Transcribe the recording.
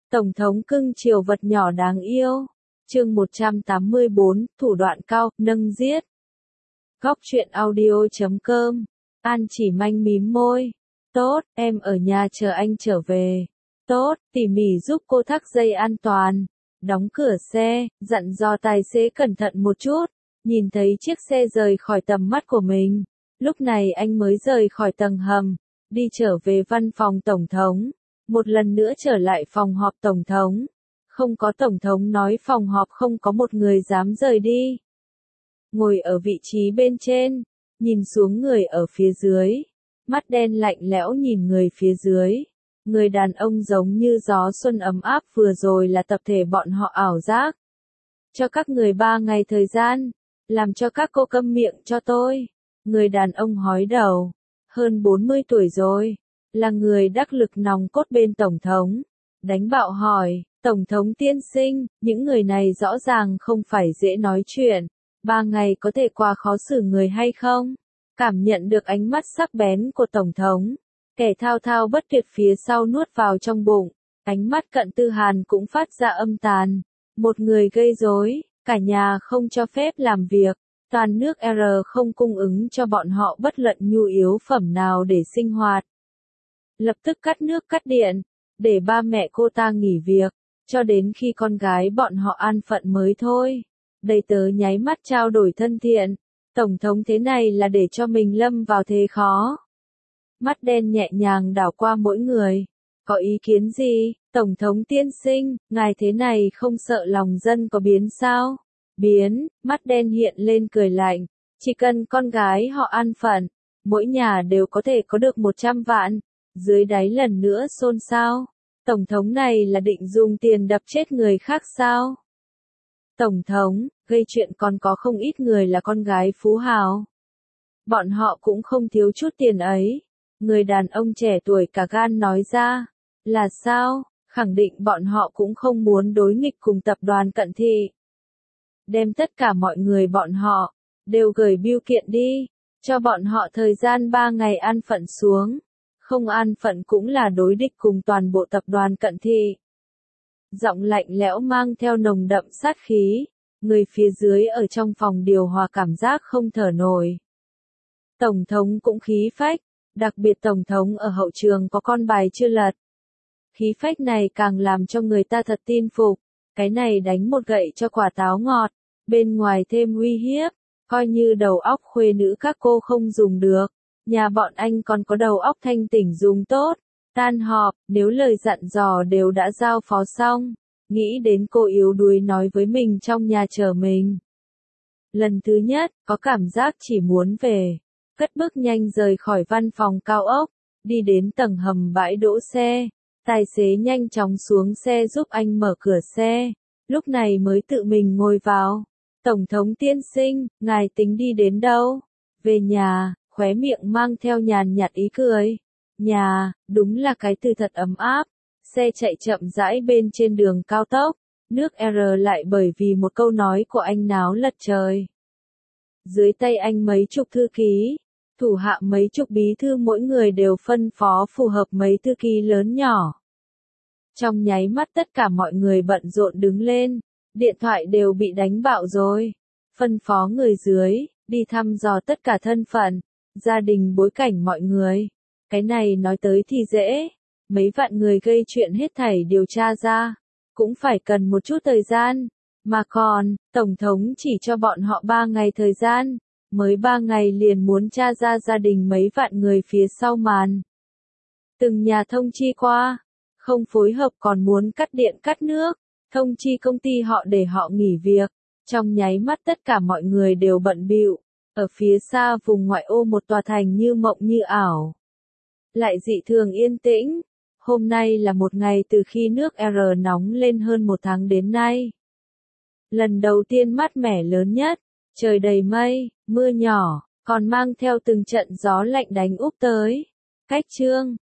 Tổng thống cưng chiều vật nhỏ đáng yêu. Chương 184, thủ đoạn cao, nâng giết. Góc truyện audio.com. An chỉ manh mím môi. Tốt, em ở nhà chờ anh trở về. Tốt, tỉ mỉ giúp cô thắt dây an toàn. Đóng cửa xe, dặn dò tài xế cẩn thận một chút. Nhìn thấy chiếc xe rời khỏi tầm mắt của mình. Lúc này anh mới rời khỏi tầng hầm, đi trở về văn phòng tổng thống. Một lần nữa trở lại phòng họp tổng thống. Không có tổng thống nói phòng họp không có một người dám rời đi. Ngồi ở vị trí bên trên, nhìn xuống người ở phía dưới. Mắt đen lạnh lẽo nhìn người phía dưới. Người đàn ông giống như gió xuân ấm áp vừa rồi là tập thể bọn họ ảo giác. Cho các người 3 ngày thời gian, làm cho các cô câm miệng cho tôi. Người đàn ông hói đầu, hơn 40 tuổi rồi, là người đắc lực nòng cốt bên tổng thống. Đánh bạo hỏi, tổng thống tiên sinh, những người này rõ ràng không phải dễ nói chuyện. 3 ngày có thể qua khó xử người hay không? Cảm nhận được ánh mắt sắc bén của tổng thống. Kẻ thao thao bất tuyệt phía sau nuốt vào trong bụng. Ánh mắt cận tư hàn cũng phát ra âm tàn. Một người gây rối, cả nhà không cho phép làm việc. Toàn nước R không cung ứng cho bọn họ bất luận nhu yếu phẩm nào để sinh hoạt. Lập tức cắt nước cắt điện, để ba mẹ cô ta nghỉ việc, cho đến khi con gái bọn họ an phận mới thôi. Đầy tớ nháy mắt trao đổi thân thiện. Tổng thống thế này là để cho mình lâm vào thế khó. Mắt đen nhẹ nhàng đảo qua mỗi người. Có ý kiến gì, tổng thống tiên sinh, ngài thế này không sợ lòng dân có biến sao? Biến, mắt đen hiện lên cười lạnh. Chỉ cần con gái họ an phận, mỗi nhà đều có thể có được 100 vạn. Dưới đáy lần nữa xôn xao. Tổng thống này là định dùng tiền đập chết người khác sao? Tổng thống, gây chuyện còn có không ít người là con gái phú hào. Bọn họ cũng không thiếu chút tiền ấy. Người đàn ông trẻ tuổi cả gan nói ra. Là sao? Khẳng định bọn họ cũng không muốn đối nghịch cùng tập đoàn Cận Thị. Đem tất cả mọi người bọn họ, đều gửi bưu kiện đi. Cho bọn họ thời gian 3 ngày an phận xuống. Không an phận cũng là đối địch cùng toàn bộ tập đoàn Cận Thị. Giọng lạnh lẽo mang theo nồng đậm sát khí. Người phía dưới ở trong phòng điều hòa cảm giác không thở nổi. Tổng thống cũng khí phách. Đặc biệt tổng thống ở hậu trường có con bài chưa lật. Khí phách này càng làm cho người ta thật tin phục. Cái này đánh một gậy cho quả táo ngọt. Bên ngoài thêm uy hiếp. Coi như đầu óc khuê nữ các cô không dùng được. Nhà bọn anh còn có đầu óc thanh tỉnh dùng tốt. Tan họp, nếu lời dặn dò đều đã giao phó xong. Nghĩ đến cô yếu đuối nói với mình trong nhà chờ mình. Lần thứ nhất, có cảm giác chỉ muốn về. Cất bước nhanh rời khỏi văn phòng cao ốc. Đi đến tầng hầm bãi đỗ xe. Tài xế nhanh chóng xuống xe giúp anh mở cửa xe. Lúc này mới tự mình ngồi vào. Tổng thống tiên sinh, ngài tính đi đến đâu? Về nhà, khóe miệng mang theo nhàn nhạt ý cười. Nhà, đúng là cái từ thật ấm áp. Xe chạy chậm rãi bên trên đường cao tốc. Nước R lại bởi vì một câu nói của anh náo lật trời. Dưới tay anh mấy chục thư ký. Thủ hạ mấy chục bí thư mỗi người đều phân phó phù hợp mấy thư ký lớn nhỏ. Trong nháy mắt tất cả mọi người bận rộn đứng lên. Điện thoại đều bị đánh bạo rồi. Phân phó người dưới, đi thăm dò tất cả thân phận, gia đình bối cảnh mọi người. Cái này nói tới thì dễ. Mấy vạn người gây chuyện hết thảy điều tra ra. Cũng phải cần một chút thời gian. Mà còn, Tổng thống chỉ cho bọn họ 3 ngày thời gian. Mới 3 ngày liền muốn tra ra gia đình mấy vạn người phía sau màn. Từng nhà thông chi qua. Không phối hợp còn muốn cắt điện cắt nước. Thông chi công ty họ để họ nghỉ việc. Trong nháy mắt tất cả mọi người đều bận bịu. Ở phía xa vùng ngoại ô một tòa thành như mộng như ảo. Lại dị thường yên tĩnh. Hôm nay là một ngày từ khi nước R nóng lên hơn 1 tháng đến nay. Lần đầu tiên mát mẻ lớn nhất. Trời đầy mây, mưa nhỏ, còn mang theo từng trận gió lạnh đánh úp tới. Cách chương